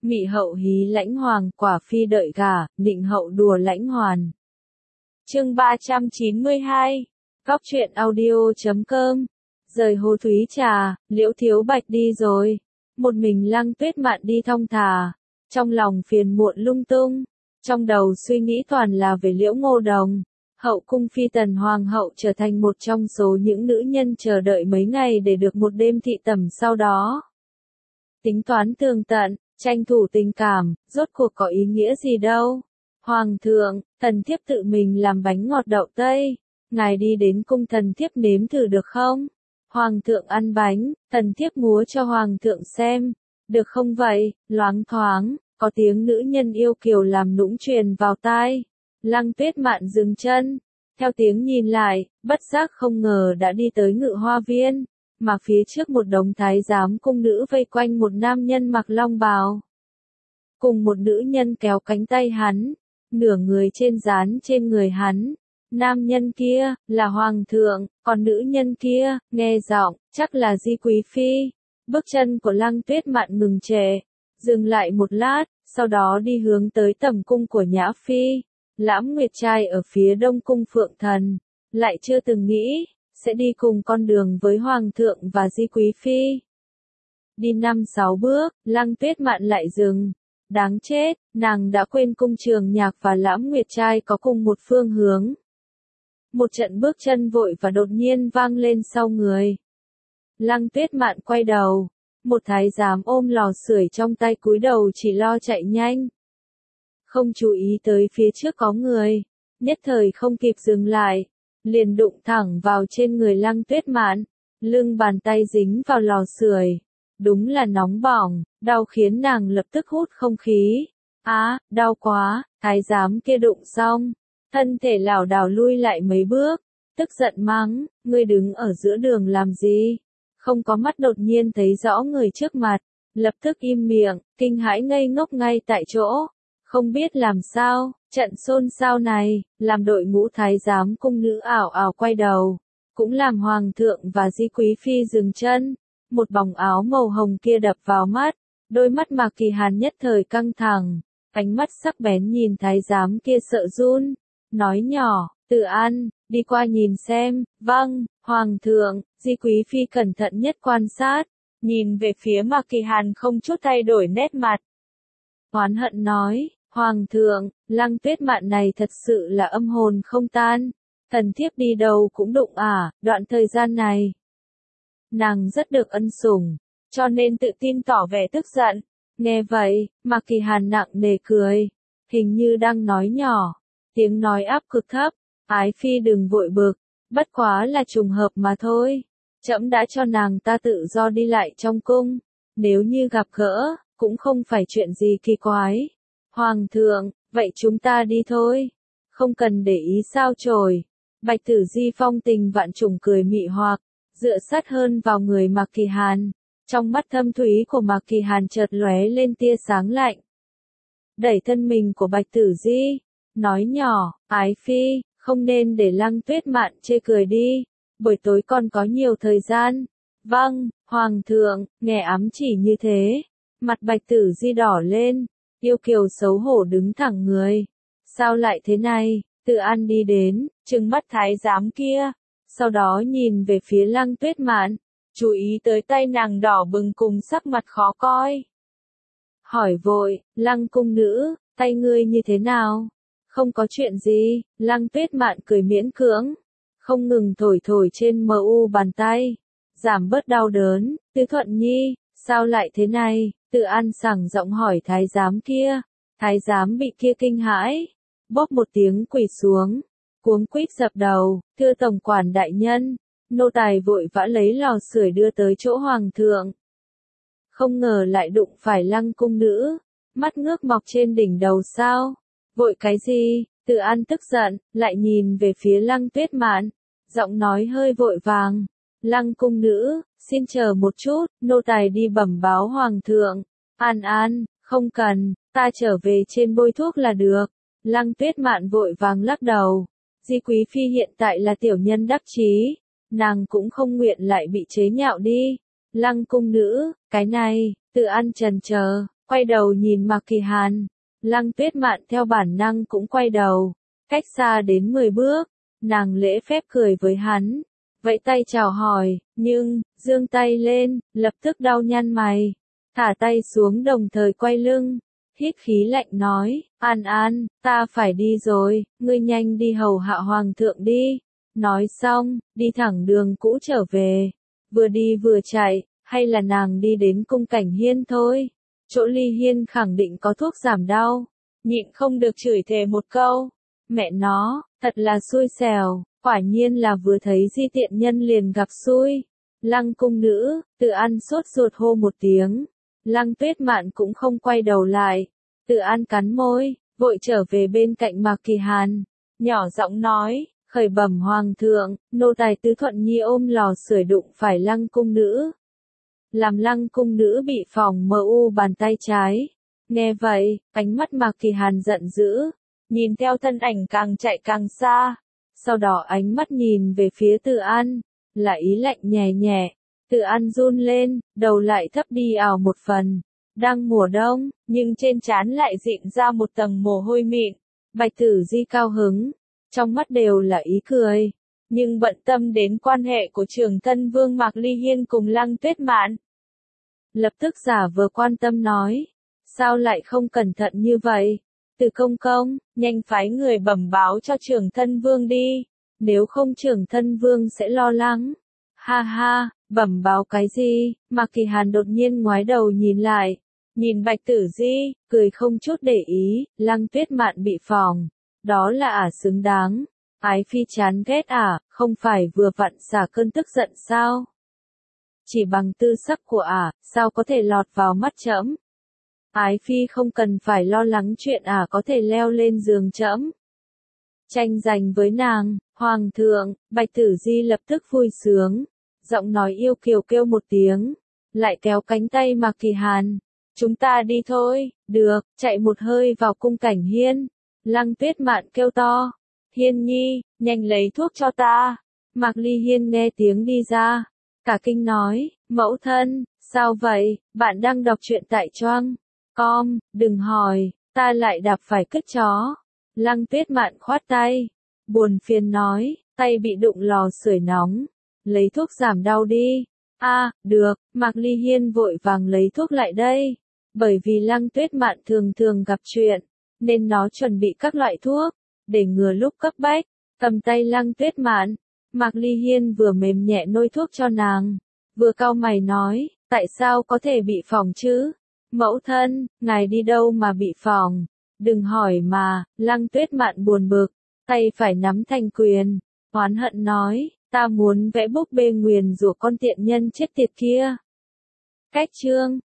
Mị hậu hí lãnh hoàng, quả phi đợi gả, nịnh hậu đùa lãnh hoàn. Chương 392. Góc truyện audio.com. Rời Hồ Thúy Trà, Liễu Thiếu Bạch đi rồi. Một mình Lăng Tuyết Mạn đi thong thả, trong lòng phiền muộn lung tung, trong đầu suy nghĩ toàn là về Liễu Ngô Đồng. Hậu cung phi tần hoàng hậu trở thành một trong số những nữ nhân chờ đợi mấy ngày để được một đêm thị tẩm sau đó. Tính toán tường tận, tranh thủ tình cảm, rốt cuộc có ý nghĩa gì đâu. Hoàng thượng, thần thiếp tự mình làm bánh ngọt đậu tây, ngài đi đến cung thần thiếp nếm thử được không? Hoàng thượng ăn bánh, thần thiếp múa cho hoàng thượng xem, được không vậy? Loáng thoáng, có tiếng nữ nhân yêu kiều làm nũng truyền vào tai. Lăng Tuyết Mạn dừng chân, theo tiếng nhìn lại, bất giác không ngờ đã đi tới Ngự Hoa Viên, mà phía trước một đống thái giám cung nữ vây quanh một nam nhân mặc long bào. Cùng một nữ nhân kéo cánh tay hắn, nửa người trên dán trên người hắn. Nam nhân kia, là hoàng thượng, còn nữ nhân kia, nghe giọng, chắc là Di Quý Phi. Bước chân của Lăng Tuyết Mạn ngừng trệ, dừng lại một lát, sau đó đi hướng tới tầm cung của Nhã Phi. Lãm Nguyệt trai ở phía đông cung Phượng Thần, lại chưa từng nghĩ, sẽ đi cùng con đường với Hoàng thượng và Di Quý Phi. Đi 5-6 bước, Lăng Tuyết Mạn lại dừng. Đáng chết, nàng đã quên cung Trường Nhạc và Lãm Nguyệt trai có cùng một phương hướng. Một trận bước chân vội và đột nhiên vang lên sau người. Lăng Tuyết Mạn quay đầu, một thái giám ôm lò sưởi trong tay cúi đầu chỉ lo chạy nhanh. Không chú ý tới phía trước có người, nhất thời không kịp dừng lại, liền đụng thẳng vào trên người Lăng Tuyết Mạn, lưng bàn tay dính vào lò sưởi, đúng là nóng bỏng, đau khiến nàng lập tức hút không khí. Á, đau quá, thái giám kia đụng xong, thân thể lảo đảo lui lại mấy bước, tức giận mắng, ngươi đứng ở giữa đường làm gì? Không có mắt đột nhiên thấy rõ người trước mặt, lập tức im miệng, kinh hãi ngây ngốc ngay tại chỗ. Không biết làm sao, trận xôn xao này, làm đội ngũ thái giám cung nữ ảo ảo quay đầu, cũng làm hoàng thượng và Di Quý Phi dừng chân. Một bóng áo màu hồng kia đập vào mắt, đôi mắt Mạc Kỳ Hàn nhất thời căng thẳng, ánh mắt sắc bén nhìn thái giám kia sợ run, nói nhỏ, Từ An, đi qua nhìn xem. Vâng, hoàng thượng. Di Quý Phi cẩn thận nhất quan sát, nhìn về phía Mạc Kỳ Hàn không chút thay đổi nét mặt. Oán hận nói, hoàng thượng, Lăng Tuyết Mạn này thật sự là âm hồn không tan, thần thiếp đi đâu cũng đụng đoạn thời gian này. Nàng rất được ân sủng, cho nên tự tin tỏ vẻ tức giận. Nghe vậy, Mạc Kỳ Hàn nặng nề cười, hình như đang nói nhỏ, tiếng nói áp cực thấp, Ái Phi đừng vội bực, bất quá là trùng hợp mà thôi. Trẫm đã cho nàng ta tự do đi lại trong cung, nếu như gặp gỡ, cũng không phải chuyện gì kỳ quái. Hoàng thượng, vậy chúng ta đi thôi, không cần để ý sao chổi. Bạch Tử Di phong tình vạn trùng cười mị hoặc, dựa sát hơn vào người Mạc Kỳ Hàn. Trong mắt thâm thúy của Mạc Kỳ Hàn chợt lóe lên tia sáng lạnh. Đẩy thân mình của Bạch Tử Di, nói nhỏ, Ái Phi, không nên để Lăng Tuyết Mạn chê cười đi, buổi tối còn có nhiều thời gian. Vâng, hoàng thượng. Nghe ám chỉ như thế, mặt Bạch Tử Di đỏ lên, yêu kiều xấu hổ đứng thẳng người. Sao lại thế này? Từ An đi đến, trừng mắt thái giám kia, sau đó nhìn về phía Lăng Tuyết Mạn, chú ý tới tay nàng đỏ bừng cùng sắc mặt khó coi. Hỏi vội, Lăng cung nữ, tay ngươi như thế nào? Không có chuyện gì. Lăng Tuyết Mạn cười miễn cưỡng, không ngừng thổi thổi trên mu bàn tay, giảm bớt đau đớn. Tứ Thuận Nhi, sao lại thế này? Từ An sảng giọng hỏi thái giám kia. Thái giám bị kia kinh hãi, bóp một tiếng quỳ xuống, cuống quýt dập đầu, thưa tổng quản đại nhân, nô tài vội vã lấy lò sưởi đưa tới chỗ hoàng thượng. Không ngờ lại đụng phải Lăng cung nữ, mắt ngước mọc trên đỉnh đầu sao? Vội cái gì? Từ An tức giận, lại nhìn về phía Lăng Tuyết Mạn, giọng nói hơi vội vàng. Lăng cung nữ, xin chờ một chút, nô tài đi bẩm báo hoàng thượng. An, không cần, ta trở về trên bôi thuốc là được. Lăng Tuyết Mạn vội vàng lắc đầu. Di Quý Phi hiện tại là tiểu nhân đắc chí, nàng cũng không nguyện lại bị chế nhạo đi. Lăng cung nữ, cái này, Từ An chần chờ, quay đầu nhìn Mạc Kỳ Hàn. Lăng Tuyết Mạn theo bản năng cũng quay đầu, cách xa đến 10 bước, nàng lễ phép cười với hắn, vẫy tay chào hỏi, nhưng, giương tay lên, lập tức đau nhăn mày, thả tay xuống đồng thời quay lưng, hít khí lạnh nói, An An, ta phải đi rồi, ngươi nhanh đi hầu hạ hoàng thượng đi. Nói xong, đi thẳng đường cũ trở về, vừa đi vừa chạy, hay là nàng đi đến cung Cảnh Hiên thôi. Chỗ Ly Hiên khẳng định có thuốc giảm đau, nhịn không được chửi thề một câu. Mẹ nó, thật là xui xẻo, quả nhiên là vừa thấy Di tiện nhân liền gặp xui. Lăng cung nữ, Từ An sốt ruột hô một tiếng. Lăng Tuyết Mạn cũng không quay đầu lại. Từ An cắn môi, vội trở về bên cạnh Mạc Kỳ Hàn, nhỏ giọng nói, khởi bẩm hoàng thượng, nô tài Tứ Thuận Nhi ôm lò sưởi đụng phải Lăng cung nữ, làm Lăng cung nữ bị phỏng MU bàn tay trái. Nghe vậy, ánh mắt Mạc Kỳ Hàn giận dữ, nhìn theo thân ảnh càng chạy càng xa, sau đó ánh mắt nhìn về phía Từ An, là ý lạnh nhẹ nhẹ. Từ An run lên, đầu lại thấp đi ảo một phần. Đang mùa đông, nhưng trên trán lại dịn ra một tầng mồ hôi mịn. Bạch Tử Di cao hứng, trong mắt đều là ý cười, nhưng bận tâm đến quan hệ của Trường Thân Vương Mạc Ly Hiên cùng Lăng Tuyết Mạn. Lập tức giả vờ quan tâm nói, sao lại không cẩn thận như vậy? Từ công công, nhanh phái người bẩm báo cho Trường Thân Vương đi, nếu không Trường Thân Vương sẽ lo lắng. Ha ha, bẩm báo cái gì? Mạc Kỳ Hàn đột nhiên ngoái đầu nhìn lại, nhìn Bạch Tử Di, cười không chút để ý, Lăng Tuyết Mạn bị phỏng, đó là ả xứng đáng. Ái phi chán ghét ả, không phải vừa vặn xả cơn tức giận sao? Chỉ bằng tư sắc của ả, sao có thể lọt vào mắt trẫm? Ái phi không cần phải lo lắng chuyện ả có thể leo lên giường trẫm. Tranh giành với nàng, hoàng thượng. Bạch Tử Di lập tức vui sướng, giọng nói yêu kiều kêu một tiếng, lại kéo cánh tay Mạc Kỳ Hàn. Chúng ta đi thôi. Được, chạy một hơi vào cung Cảnh Hiên. Lăng Tuyết Mạn kêu to, Hiên nhi, nhanh lấy thuốc cho ta. Mạc Ly Hiên nghe tiếng đi ra, cả kinh nói, mẫu thân, sao vậy, bạn đang đọc truyện tại Choang com, đừng hỏi, ta lại đạp phải cứt chó. Lăng Tuyết Mạn khoát tay, buồn phiền nói, tay bị đụng lò sưởi nóng, lấy thuốc giảm đau đi. Được, Mạc Ly Hiên vội vàng lấy thuốc lại đây, bởi vì Lăng Tuyết Mạn thường thường gặp chuyện, nên nó chuẩn bị các loại thuốc, để ngừa lúc cấp bách. Cầm tay Lăng Tuyết Mạn, Mạc Ly Hiên vừa mềm nhẹ nôi thuốc cho nàng, vừa cau mày nói, tại sao có thể bị phỏng chứ? Mẫu thân, ngài đi đâu mà bị phỏng? Đừng hỏi mà. Lăng Tuyết Mạn buồn bực, tay phải nắm thành quyền, oán hận nói, ta muốn vẽ búp bê nguyền rủa con tiện nhân chết tiệt kia. Cách chương